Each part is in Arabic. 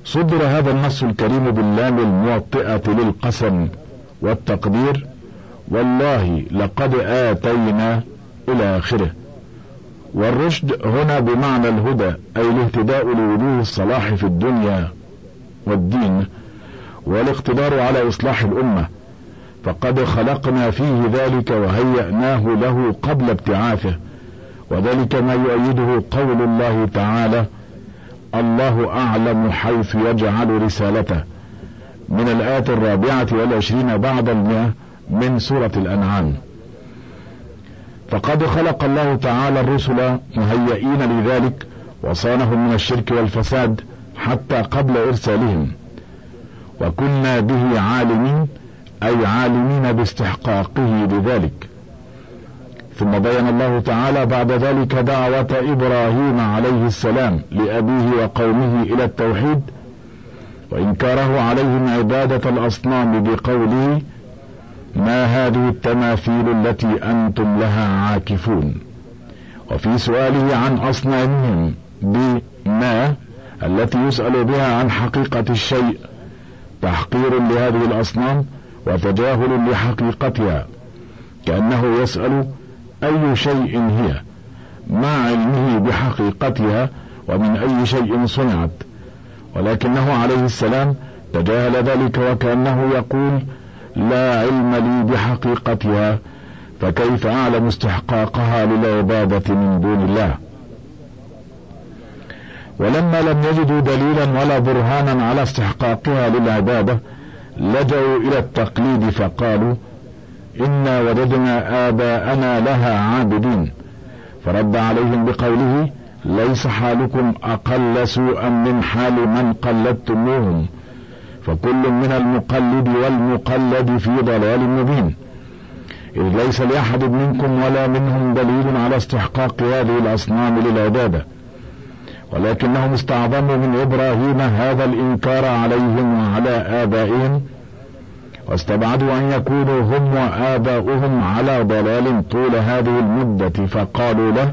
صدر هذا النص الكريم باللام الموطئة للقسم والتقدير، والله لقد آتينا إلى آخره. والرشد هنا بمعنى الهدى، أي الاهتداء لوجوه الصلاح في الدنيا والدين والاقتدار على إصلاح الأمة، فقد خلقنا فيه ذلك وهيأناه له قبل ابتعاثه، وذلك ما يؤيده قول الله تعالى: الله أعلم حيث يجعل رسالته، من الآية 24 بعد 100 من سورة الأنعام. فقد خلق الله تعالى الرسل مهيئين لذلك، وصانهم من الشرك والفساد حتى قبل إرسالهم، وكنا به عالمين، أي عالمين باستحقاقه لذلك. ثم بين الله تعالى بعد ذلك دعوة إبراهيم عليه السلام لأبيه وقومه إلى التوحيد، وإنكاره عليهم عبادة الأصنام بقوله: ما هذه التماثيل التي أنتم لها عاكفون. وفي سؤاله عن أصنامهم بما التي يسأل بها عن حقيقة الشيء تحقير لهذه الأصنام وتجاهل لحقيقتها، كأنه يسأل أي شيء هي، مع علمه بحقيقتها ومن أي شيء صنعت، ولكنه عليه السلام تجاهل ذلك، وكأنه يقول: لا علم لي بحقيقتها، فكيف أعلم استحقاقها للعبادة من دون الله؟ ولما لم يجدوا دليلا ولا برهانا على استحقاقها للعبادة لجأوا إلى التقليد، فقالوا: إنا وجدنا آباءنا لها عابدين. فرد عليهم بقوله: ليس حالكم أقل سوءا من حال من قلدتموهم، فكل من المقلد والمقلد في ضلال مبين، إذ ليس لأحد منكم ولا منهم دليل على استحقاق هذه الأصنام للعبادة، ولكنهم استعظموا من إبراهيم هذا الإنكار عليهم وعلى آبائهم، واستبعدوا أن يكونوا هم وآباؤهم على ضلال طول هذه المدة، فقالوا له: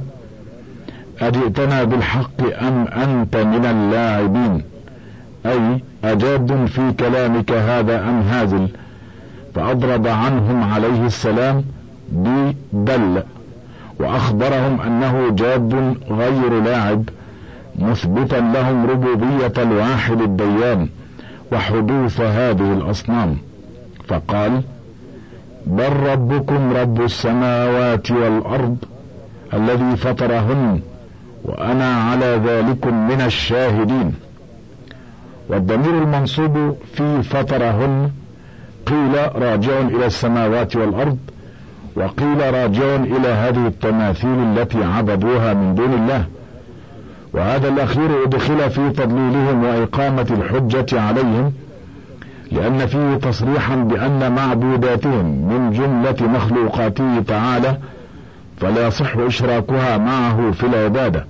أجئتنا بالحق أم أنت من اللاعبين؟ أي أجاد في كلامك هذا أم هازل؟ فأضرب عنهم عليه السلام ببل، وأخبرهم أنه جاد غير لاعب، مثبتا لهم ربوبية الواحد الديان وحدوث هذه الأصنام. فقال: بل ربكم رب السماوات والأرض الذي فطرهن وأنا على ذلكم من الشاهدين. والضمير المنصوب في فطرهن قيل راجع إلى السماوات والأرض، وقيل راجع إلى هذه التماثيل التي عبدوها من دون الله، وهذا الأخير أدخل في تضليلهم وإقامة الحجة عليهم، لأن فيه تصريحا بأن معبوداتهم من جملة مخلوقاته تعالى، فلا يصح إشراكها معه في العبادة.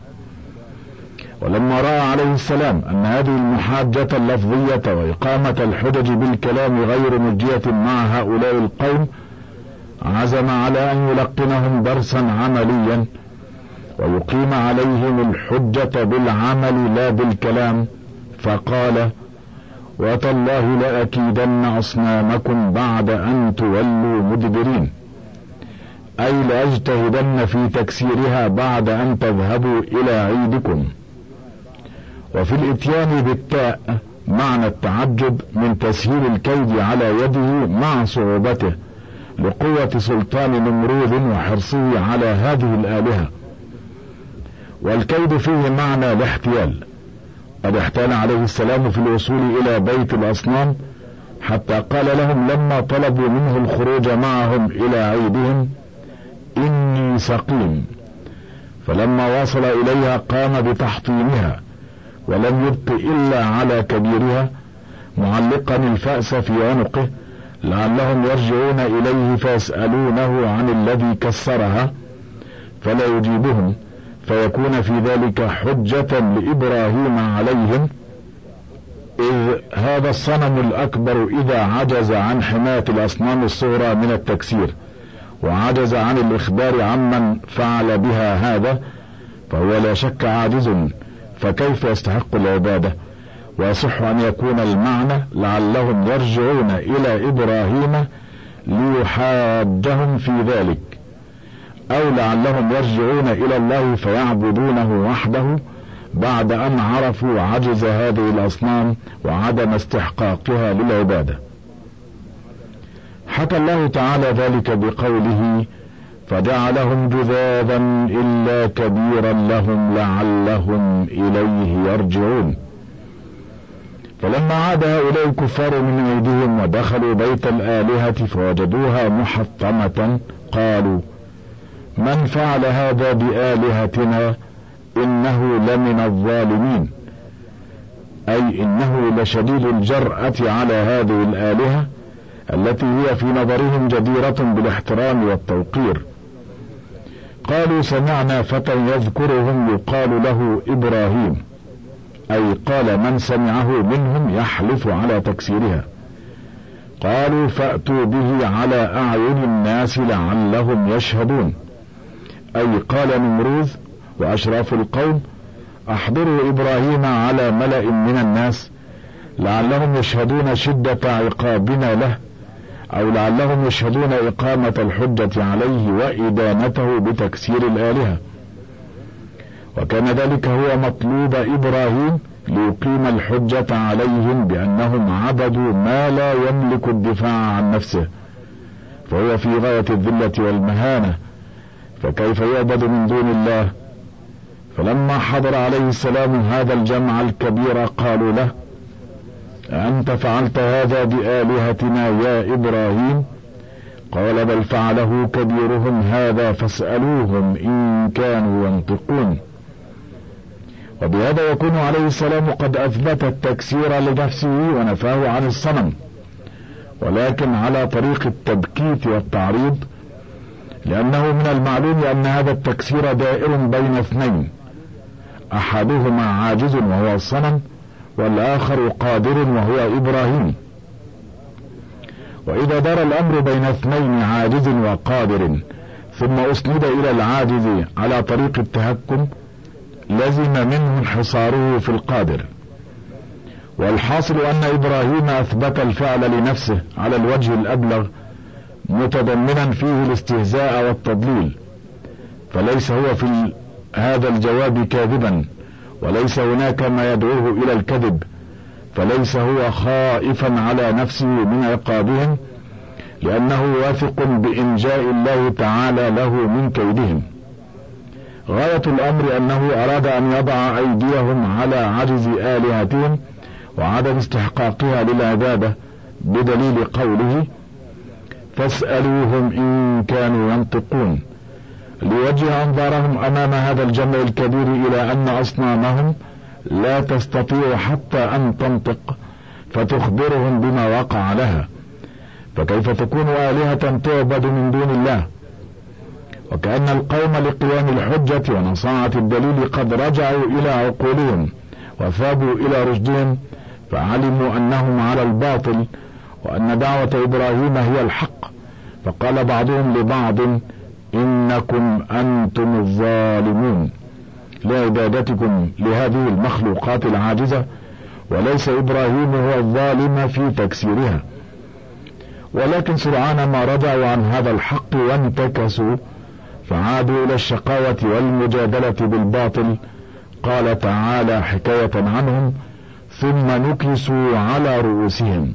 ولما رأى عليه السلام أن هذه المحاجة اللفظية وإقامة الحجج بالكلام غير مجية مع هؤلاء القوم، عزم على أن يلقنهم درسا عمليا ويقيم عليهم الحجة بالعمل لا بالكلام، فقال: وتالله لأكيدن أصنامكم بعد أن تولوا مدبرين، أي لأجتهدن في تكسيرها بعد أن تذهبوا إلى عيدكم. وفي الإتيان بالتاء معنى التعجب من تسهيل الكيد على يده مع صعوبته لقوة سلطان نمرود وحرصه على هذه الآلهة. والكيد فيه معنى الاحتيال، قد احتال عليه السلام في الوصول إلى بيت الأصنام، حتى قال لهم لما طلبوا منه الخروج معهم إلى عيدهم: إني سقيم. فلما وصل إليها قام بتحطيمها، ولم يبق إلا على كبيرها، معلقا الفأس في عنقه لعلهم يرجعون إليه فيسألونه عن الذي كسرها، فلا يجيبهم، فيكون في ذلك حجة لإبراهيم عليهم، إذ هذا الصنم الأكبر إذا عجز عن حماية الأصنام الصغرى من التكسير، وعجز عن الإخبار عمن فعل بها هذا، فهو لا شك عاجز، فكيف يستحق العبادة؟ ويصح أن يكون المعنى لعلهم يرجعون إلى إبراهيم ليحاجهم في ذلك، أو لعلهم يرجعون إلى الله فيعبدونه وحده بعد أن عرفوا عجز هذه الأصنام وعدم استحقاقها للعبادة. حكى الله تعالى ذلك بقوله: فجعلهم جذاذا إلا كبيرا لهم لعلهم إليه يرجعون. فلما عاد هؤلاء الكفار من أيديهم ودخلوا بيت الآلهة فوجدوها محطمة قالوا: من فعل هذا بآلهتنا إنه لمن الظالمين، أي إنه لشديد الجرأة على هذه الآلهة التي هي في نظرهم جديرة بالاحترام والتوقير. قالوا: سمعنا فتى يذكرهم يقال له إبراهيم، أي قال من سمعه منهم يحلف على تكسيرها. قالوا: فأتوا به على أعين الناس لعلهم يشهدون، أي قال نمروذ وأشراف القوم: أحضروا إبراهيم على ملأ من الناس لعلهم يشهدون شدة عقابنا له، أو لعلهم يشهدون إقامة الحجة عليه وإدانته بتكسير الآلهة. وكان ذلك هو مطلوب إبراهيم ليقيم الحجة عليهم بأنهم عبدوا ما لا يملك الدفاع عن نفسه، فهو في غاية الذلة والمهانة، فكيف يعبد من دون الله؟ فلما حضر عليه السلام هذا الجمع الكبير قالوا له: أنت فعلت هذا بآلهتنا يا إبراهيم؟ قال: بل فعله كبيرهم هذا فاسألوهم إن كانوا ينطقون. وبهذا يكون عليه السلام قد أثبت التكسير لنفسه ونفاه عن الصنم، ولكن على طريق التبكيت والتعريض، لأنه من المعلوم أن هذا التكسير دائر بين اثنين، أحدهما عاجز وهو الصنم، والآخر قادر وهو إبراهيم. وإذا دار الأمر بين اثنين عاجز وقادر ثم أسند إلى العاجز على طريق التهكم لزم منه انحصاره في القادر. والحاصل أن إبراهيم أثبت الفعل لنفسه على الوجه الأبلغ، متضمنا فيه الاستهزاء والتضليل، فليس هو في هذا الجواب كاذبا، وليس هناك ما يدعوه إلى الكذب، فليس هو خائفا على نفسه من عقابهم، لأنه واثق بإنجاء الله تعالى له من كيدهم. غاية الأمر أنه أراد أن يضع أيديهم على عجز آلهتهم وعدم استحقاقها للعبادة بدليل قوله: فاسألوهم إن كانوا ينطقون، ليوجه أنظارهم أمام هذا الجمع الكبير إلى أن أصنامهم لا تستطيع حتى أن تنطق فتخبرهم بما وقع لها، فكيف تكون آلهة تعبد من دون الله؟ وكأن القوم لقيام الحجة ونصاعة الدليل قد رجعوا إلى عقولهم وثابوا إلى رشدهم، فعلموا أنهم على الباطل وأن دعوة إبراهيم هي الحق، فقال بعضهم لبعض: إنكم أنتم الظالمون لعبادتكم لهذه المخلوقات العاجزة، وليس إبراهيم هو الظالم في تكسيرها. ولكن سرعان ما رجعوا عن هذا الحق وانتكسوا فعادوا إلى الشقاوة والمجادلة بالباطل. قال تعالى حكاية عنهم: ثم نكسوا على رؤوسهم.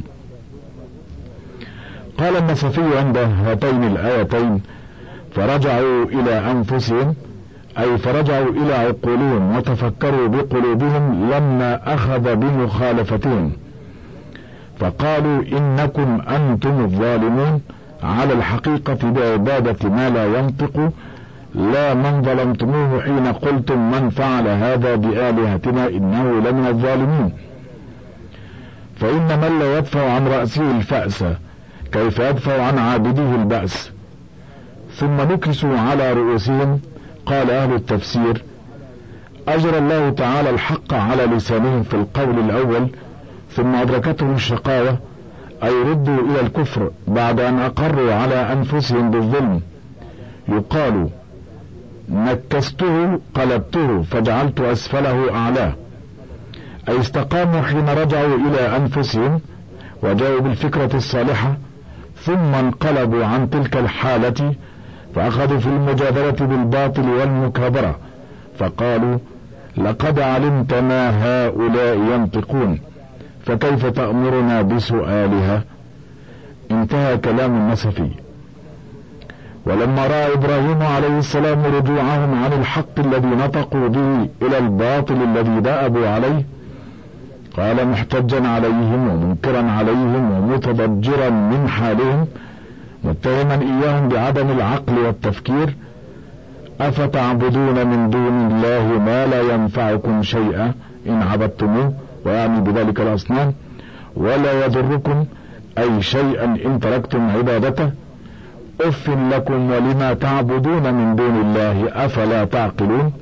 قال النصفي عند هاتين الآيتين: فرجعوا إلى أنفسهم، أي فرجعوا إلى عقولهم وتفكروا بقلوبهم لما أخذ بمخالفتهم، فقالوا: إنكم أنتم الظالمون على الحقيقة بعبادة ما لا ينطق، لا من ظلمتموه حين قلتم من فعل هذا بآلهتنا إنه لمن الظالمين. فإن من لا يدفع عن رأسه الفأس كيف يدفع عن عابده البأس؟ ثم نكسوا على رؤوسهم. قال أهل التفسير: أجرى الله تعالى الحق على لسانهم في القول الأول، ثم أدركتهم الشقاوة، أي ردوا إلى الكفر بعد أن أقروا على أنفسهم بالظلم. يقال: نكسته قلبته فجعلت أسفله أعلاه، أي استقاموا حين رجعوا إلى أنفسهم وجاءوا بالفكرة الصالحة، ثم انقلبوا عن تلك الحالة فأخذوا في المجادلة بالباطل والمكابرة، فقالوا لقد علمت ما هؤلاء ينطقون فكيف تأمرنا بسؤالها. انتهى كلام النسفي. ولما رأى إبراهيم عليه السلام رجوعهم عن الحق الذي نطقوا به إلى الباطل الذي دأبوا عليه، قال محتجا عليهم ومنكرا عليهم ومتضجرا من حالهم، متهما إياهم بعدم العقل والتفكير: أفتعبدون من دون الله ما لا ينفعكم شيئا إن عبدتموه، ويعني بذلك الأصنام، ولا يضركم أي شيئا إن تركتم عبادته، أف لكم ولما تعبدون من دون الله أفلا تعقلون.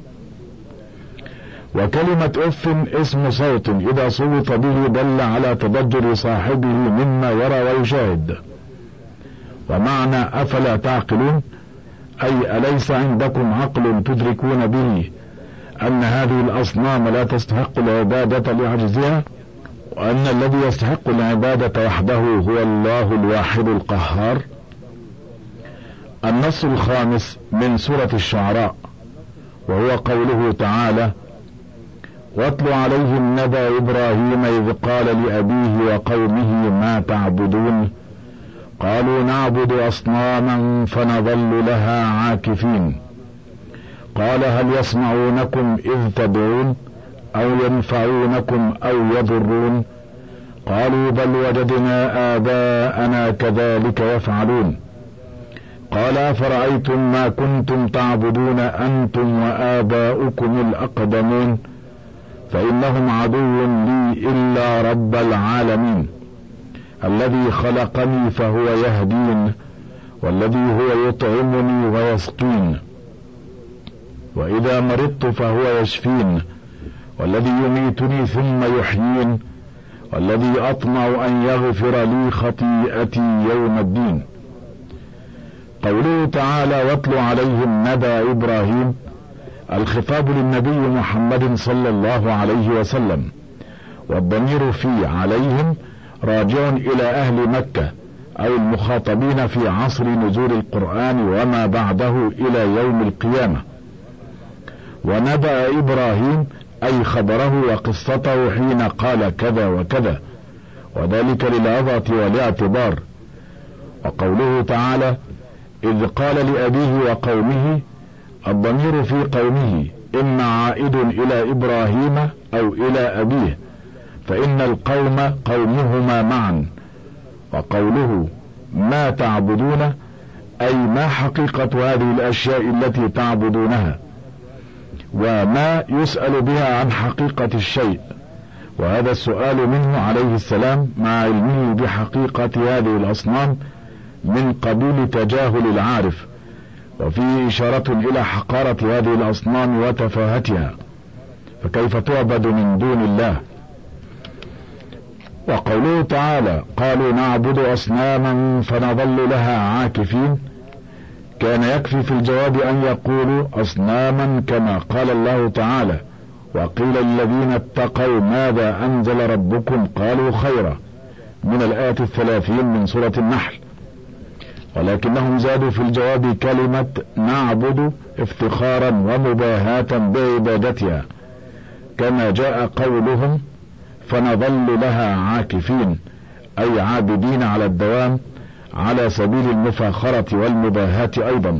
وكلمة أف اسم صوت إذا صوت به دل على تضجر صاحبه مما يرى ويشاهد. ومعنى أفلا تعقلون أي أليس عندكم عقل تدركون به أن هذه الأصنام لا تستحق العبادة لعجزها، وأن الذي يستحق العبادة وحده هو الله الواحد القهار. النص الخامس من سورة الشعراء، وهو قوله تعالى: واتل عليهم نبأ إبراهيم إذ قال لأبيه وقومه ما تعبدون قالوا نعبد أصناما فنظل لها عاكفين قال هل يسمعونكم إذ تدعون أو ينفعونكم أو يضرون قالوا بل وجدنا آباءنا كذلك يفعلون قال أفرأيتم ما كنتم تعبدون أنتم وآباؤكم الأقدمون فإنهم عدو لي إلا رب العالمين الذي خلقني فهو يهدين والذي هو يطعمني ويسقين وإذا مرضت فهو يشفين والذي يميتني ثم يحيين والذي أطمع أن يغفر لي خطيئتي يوم الدين. قوله تعالى: واتل عليهم نبأ إبراهيم، الخطاب للنبي محمد صلى الله عليه وسلم، والضمير في عليهم راجع إلى أهل مكة أو المخاطبين في عصر نزول القرآن وما بعده إلى يوم القيامة. ونبأ إبراهيم أي خبره وقصته حين قال كذا وكذا، وذلك للعظة والاعتبار. وقوله تعالى: إذ قال لأبيه وقومه، الضمير في قومه إما عائد إلى إبراهيم أو إلى أبيه، فإن القوم قومهما معا. وقوله ما تعبدون أي ما حقيقة هذه الأشياء التي تعبدونها، وما يسأل بها عن حقيقة الشيء، وهذا السؤال منه عليه السلام مع علمه بحقيقة هذه الأصنام من قبيل تجاهل العارف، وفيه إشارة إلى حقارة هذه الأصنام وتفاهتها، فكيف تعبد من دون الله. وقوله تعالى: قالوا نعبد أصناما فنظل لها عاكفين، كان يكفي في الجواب أن يقولوا أصناما كما قال الله تعالى: وقيل الذين اتقوا ماذا أنزل ربكم قالوا خيرا، من الآية 30 من سورة النحل. ولكنهم زادوا في الجواب كلمة نعبد افتخارا ومباهاة بعبادتها، كما جاء قولهم فنظل لها عاكفين أي عابدين على الدوام، على سبيل المفاخرة والمباهاة أيضا.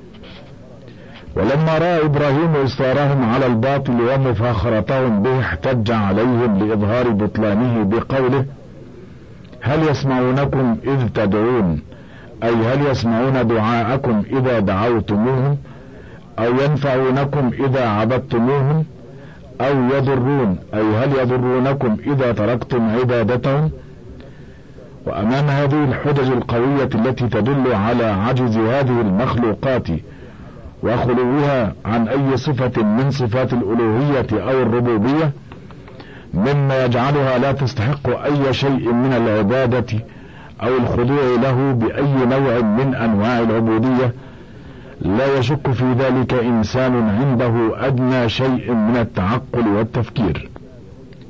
ولما رأى إبراهيم إصرارهم على الباطل ومفاخرتهم به احتج عليهم لإظهار بطلانه بقوله: هل يسمعونكم إذ تدعون، أي هل يسمعون دعاءكم إذا دعوتموهم، أو ينفعونكم إذا عبدتموهم، أو يضرون أي هل يضرونكم إذا تركتم عبادتهم. وأمام هذه الحجج القوية التي تدل على عجز هذه المخلوقات وخلوها عن أي صفة من صفات الألوهية أو الربوبية مما يجعلها لا تستحق أي شيء من العبادة أو الخضوع له بأي نوع من أنواع العبودية، لا يشك في ذلك إنسان عنده أدنى شيء من التعقل والتفكير.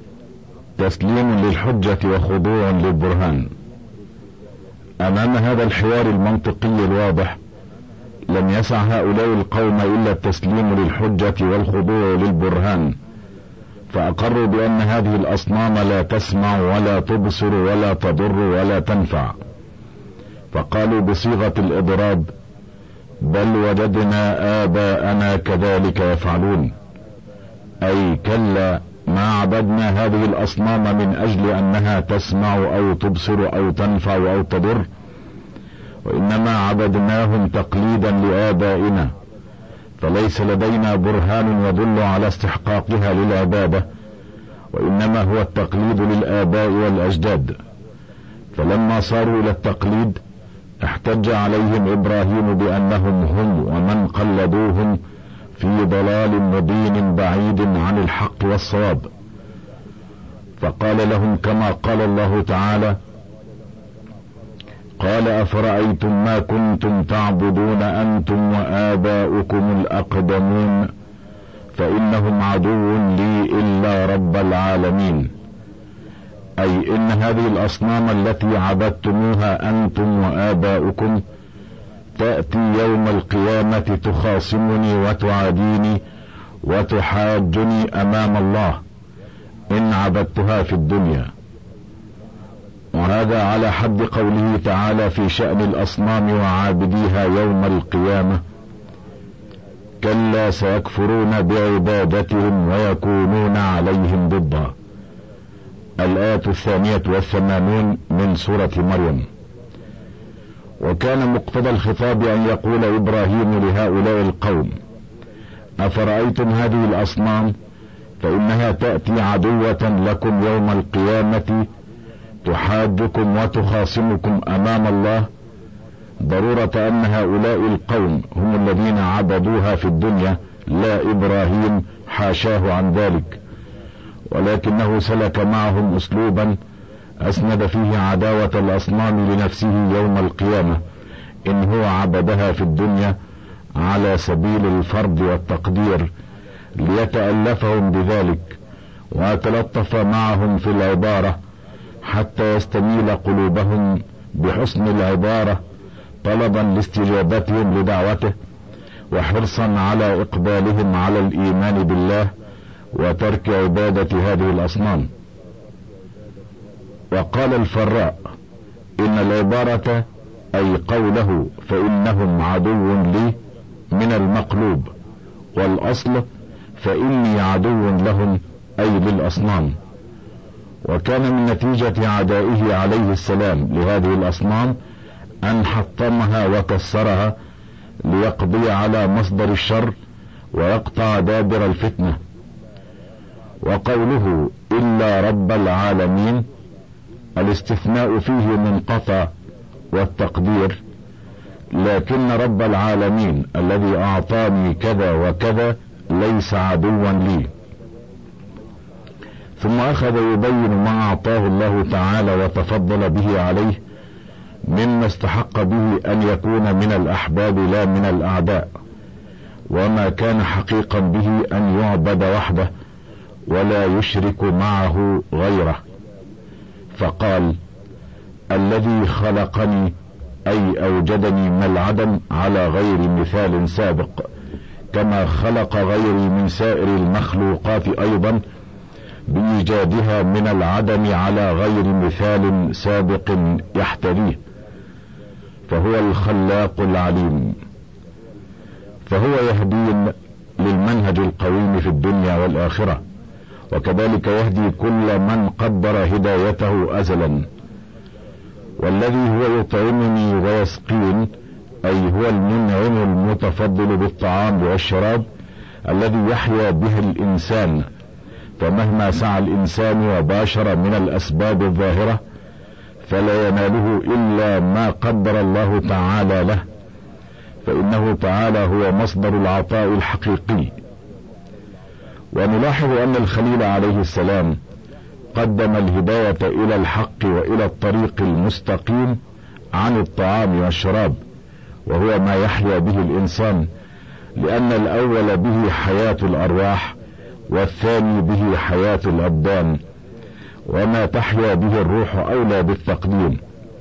تسليم للحجة وخضوع للبرهان. امام هذا الحوار المنطقي الواضح لم يسع هؤلاء القوم الا التسليم للحجة والخضوع للبرهان، فاقروا بان هذه الاصنام لا تسمع ولا تبصر ولا تضر ولا تنفع، فقالوا بصيغة الاضراب: بل وجدنا آباءنا كذلك يفعلون، اي كلا، ما عبدنا هذه الاصنام من اجل انها تسمع او تبصر او تنفع او تضر، وانما عبدناهم تقليدا لآبائنا، فليس لدينا برهان يدل على استحقاقها للعبادة، وانما هو التقليد للآباء والاجداد. فلما صاروا الى التقليد احتج عليهم ابراهيم بانهم هم ومن قلدوهم في ضلال مبين بعيد عن الحق والصواب، فقال لهم كما قال الله تعالى: قال افرأيتم ما كنتم تعبدون انتم وآباؤكم الاقدمون فانهم عدو لي الا رب العالمين، اي ان هذه الاصنام التي عبدتموها انتم وآباؤكم تأتي يوم القيامة تخاصمني وتعاديني وتحاجني امام الله ان عبدتها في الدنيا. وهذا على حد قوله تعالى في شأن الاصنام وعابديها يوم القيامة: كلا سيكفرون بعبادتهم ويكونون عليهم ضدا. الآية 82 من سورة مريم. وكان مقتضى الخطاب ان يقول ابراهيم لهؤلاء القوم: افرأيتم هذه الاصنام فانها تأتي عدوة لكم يوم القيامة تحاجكم وتخاصمكم امام الله، ضرورة ان هؤلاء القوم هم الذين عبدوها في الدنيا لا ابراهيم، حاشاه عن ذلك، ولكنه سلك معهم اسلوبا اسند فيه عداوة الاصنام لنفسه يوم القيامة ان هو عبدها في الدنيا على سبيل الفرض والتقدير ليتألفهم بذلك، ويتلطف معهم في العبارة حتى يستميل قلوبهم بحسن العبارة طلبا لاستجابتهم لدعوته وحرصا على اقبالهم على الايمان بالله وترك عبادة هذه الاصنام. وقال الفراء: ان العبارة اي قوله فانهم عدو لي من المقلوب، والاصل فاني عدو لهم اي للاصنام. وكان من نتيجة عدائه عليه السلام لهذه الاصنام ان حطمها وكسرها ليقضي على مصدر الشر ويقطع دابر الفتنة. وقوله الا رب العالمين الاستثناء فيه منقطع والتقدير: لكن رب العالمين الذي اعطاني كذا وكذا ليس عدوا لي. ثم اخذ يبين ما اعطاه الله تعالى وتفضل به عليه مما استحق به ان يكون من الاحباب لا من الاعداء، وما كان حقيقا به ان يعبد وحده ولا يشرك معه غيره. فقال: الذي خلقني اي اوجدني من العدم على غير مثال سابق، كما خلق غيري من سائر المخلوقات ايضا بإيجادها من العدم على غير مثال سابق يحتريه، فهو الخلاق العليم. فهو يهدي للمنهج القويم في الدنيا والآخرة، وكذلك يهدي كل من قدر هدايته أزلا. والذي هو يطعمني ويسقين أي هو المنعم المتفضل بالطعام والشراب الذي يحيا به الإنسان، فمهما سعى الإنسان وباشر من الأسباب الظاهرة فلا يناله إلا ما قدر الله تعالى له، فإنه تعالى هو مصدر العطاء الحقيقي. ونلاحظ أن الخليل عليه السلام قدم الهداية إلى الحق وإلى الطريق المستقيم عن الطعام والشراب، وهو ما يحيا به الإنسان، لأن الأول به حياة الأرواح والثاني به حياة الأبدان، وما تحيا به الروح أولى بالتقديم.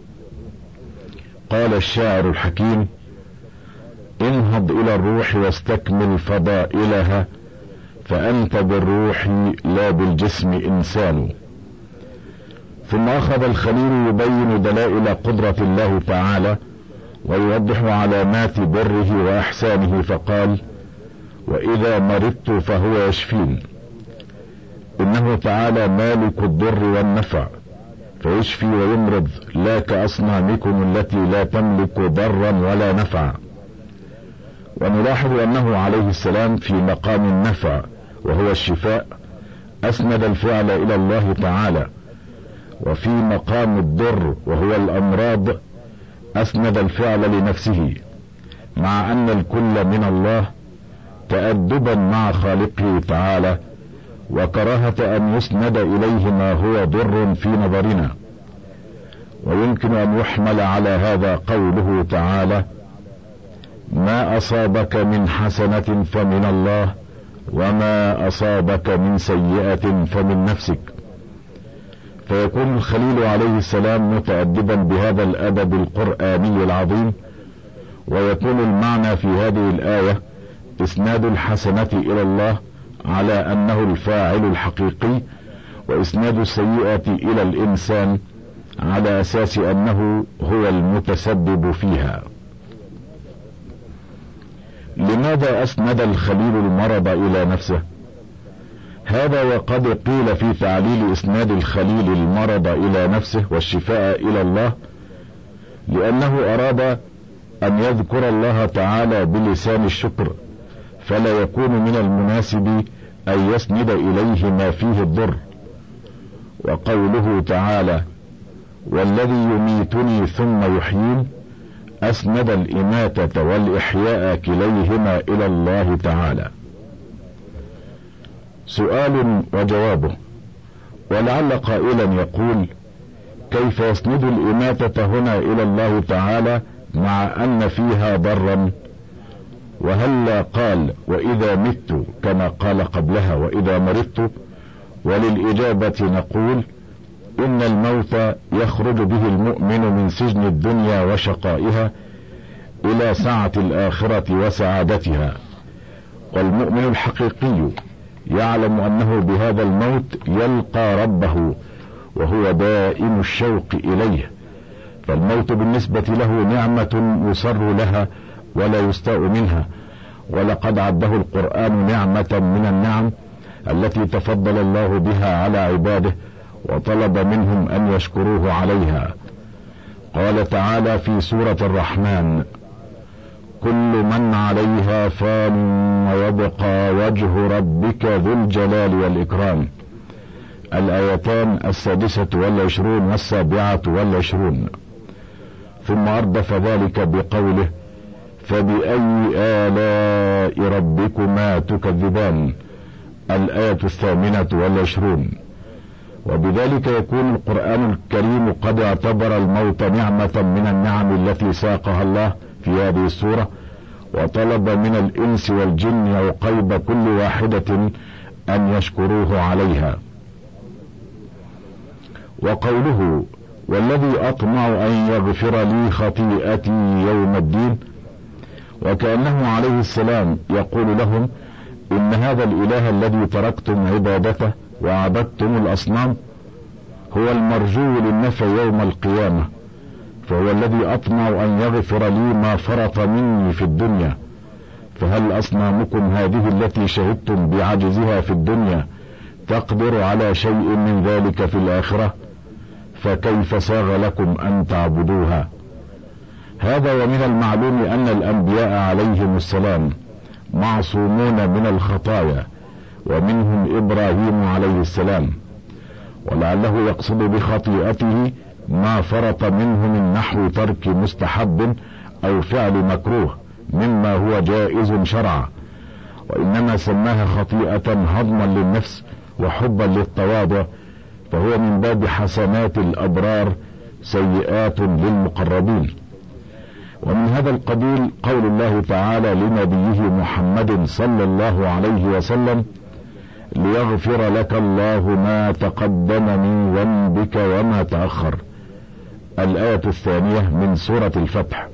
قال الشاعر الحكيم: انهض إلى الروح واستكمل فضائلها، فأنت بالروح لا بالجسم إنسان. ثم أخذ الخليل يبين دلائل قدرة الله تعالى ويوضح علامات بره وإحسانه، فقال: وإذا مرضت فهو يشفين. إنه تعالى مالك الضر والنفع، فيشفي ويمرض، لا كأصنامكم التي لا تملك ضرا ولا نفعا. ونلاحظ أنه عليه السلام في مقام النفع وهو الشفاء أسند الفعل إلى الله تعالى، وفي مقام الضر وهو الأمراض أسند الفعل لنفسه، مع أن الكل من الله تأدبا مع خالقه تعالى، وكراهة أن يسند إليه ما هو ضر في نظرنا. ويمكن أن يحمل على هذا قوله تعالى: ما أصابك من حسنة فمن الله، وما أصابك من سيئة فمن نفسك. فيكون الخليل عليه السلام متأدبا بهذا الأدب القرآني العظيم، ويكون المعنى في هذه الآية إسناد الحسنة إلى الله على أنه الفاعل الحقيقي، وإسناد السيئة إلى الإنسان على أساس أنه هو المتسبب فيها. لماذا أسند الخليل المرض إلى نفسه؟ هذا وقد قيل في تعليل إسناد الخليل المرض إلى نفسه والشفاء إلى الله، لأنه أراد أن يذكر الله تعالى بلسان الشكر، فلا يكون من المناسب أن يسند إليه ما فيه الضر. وقوله تعالى: والذي يميتني ثم يحيين، أسند الإماتة والإحياء كليهما إلى الله تعالى. سؤال وجوابه: ولعل قائلا يقول: كيف يسند الإماتة هنا إلى الله تعالى مع أن فيها ضرا؟ وهلا قال: وإذا مت، كما قال قبلها: وإذا مرضت؟ وللإجابة نقول: إن الموت يخرج به المؤمن من سجن الدنيا وشقائها إلى سعة الآخرة وسعادتها، والمؤمن الحقيقي يعلم أنه بهذا الموت يلقى ربه، وهو دائم الشوق إليه، فالموت بالنسبة له نعمة يسر لها ولا يستاء منها، ولقد عده القرآن نعمة من النعم التي تفضل الله بها على عباده، وطلب منهم أن يشكروه عليها. قال تعالى في سورة الرحمن: كل من عليها فان ويبقى وجه ربك ذو الجلال والإكرام. الآيتان 26 و27. ثم أردف ذلك بقوله: فبأي آلاء ربكما تكذبان. الآية 28. وبذلك يكون القرآن الكريم قد اعتبر الموت نعمة من النعم التي ساقها الله في هذه السورة، وطلب من الإنس والجن عقيب كل واحدة أن يشكروه عليها. وقوله: والذي أطمع أن يغفر لي خطيئتي يوم الدين، وكأنه عليه السلام يقول لهم: إن هذا الإله الذي تركتم عبادته وعبدتم الأصنام هو المرجو للنفع يوم القيامة، فهو الذي أطمع أن يغفر لي ما فرط مني في الدنيا. فهل أصنامكم هذه التي شهدتم بعجزها في الدنيا تقدر على شيء من ذلك في الآخرة؟ فكيف صاغ لكم أن تعبدوها؟ هذا ومن المعلوم أن الأنبياء عليهم السلام معصومون من الخطايا، ومنهم إبراهيم عليه السلام، ولعله يقصد بخطيئته ما فرط منه من نحو ترك مستحب أو فعل مكروه مما هو جائز شرعا، وإنما سماها خطيئة هضما للنفس وحبا للتواضع، فهو من باب حسنات الأبرار سيئات للمقربين. ومن هذا القبيل قول الله تعالى لنبيه محمد صلى الله عليه وسلم: ليغفر لك الله ما تقدم من ذنبك وما تأخر. الآية 2 من سورة الفتح.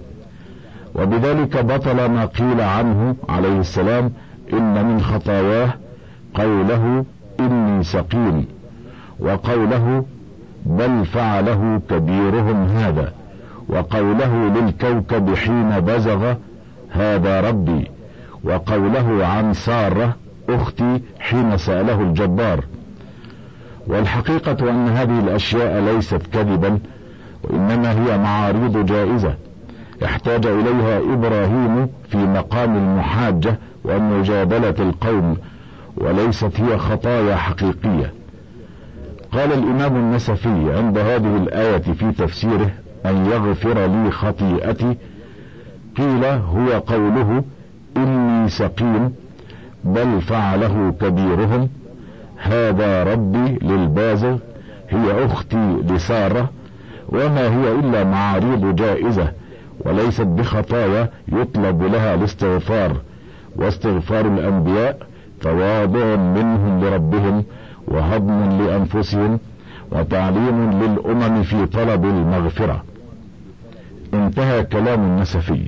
وبذلك بطل ما قيل عنه عليه السلام إن من خطاياه قوله إني سقيم، وقوله بل فعله كبيرهم هذا، وقوله للكوكب حين بزغ هذا ربي، وقوله عن سارة أختي حين سأله الجبار. والحقيقة أن هذه الأشياء ليست كذبا، وإنما هي معارض جائزة احتاج إليها إبراهيم في مقام المحاجة ومجادلة القوم، وليست هي خطايا حقيقية. قال الإمام النسفي عند هذه الآية في تفسيره أن يغفر لي خطيئتي، قيل هو قوله إني سقيم، بل فعله كبيرهم هذا ربي للبازغ، هي أختي لسارة، وما هي إلا معارض جائزة وليست بخطايا يطلب لها الاستغفار، واستغفار الأنبياء تواضع منهم لربهم وهضم لأنفسهم وتعليم للأمم في طلب المغفرة. انتهى كلام النسفي.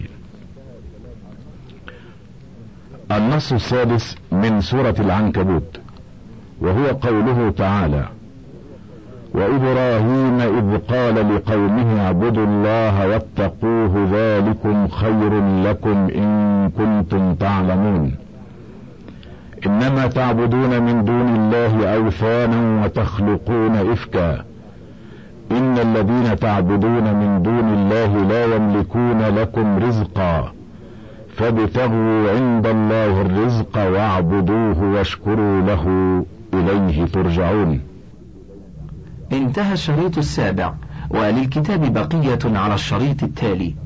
النص السادس من سورة العنكبوت، وهو قوله تعالى وإبراهيم إذ قال لقومه اعبدوا الله واتقوه ذلكم خير لكم إن كنتم تعلمون. إنما تعبدون من دون الله أوثانا وتخلقون إفكا، إن الذين تعبدون من دون الله لا يملكون لكم رزقا فابتغوا عند الله الرزق واعبدوه واشكروا له إليه ترجعون. انتهى الشريط السابع، وللكتاب بقية على الشريط التالي.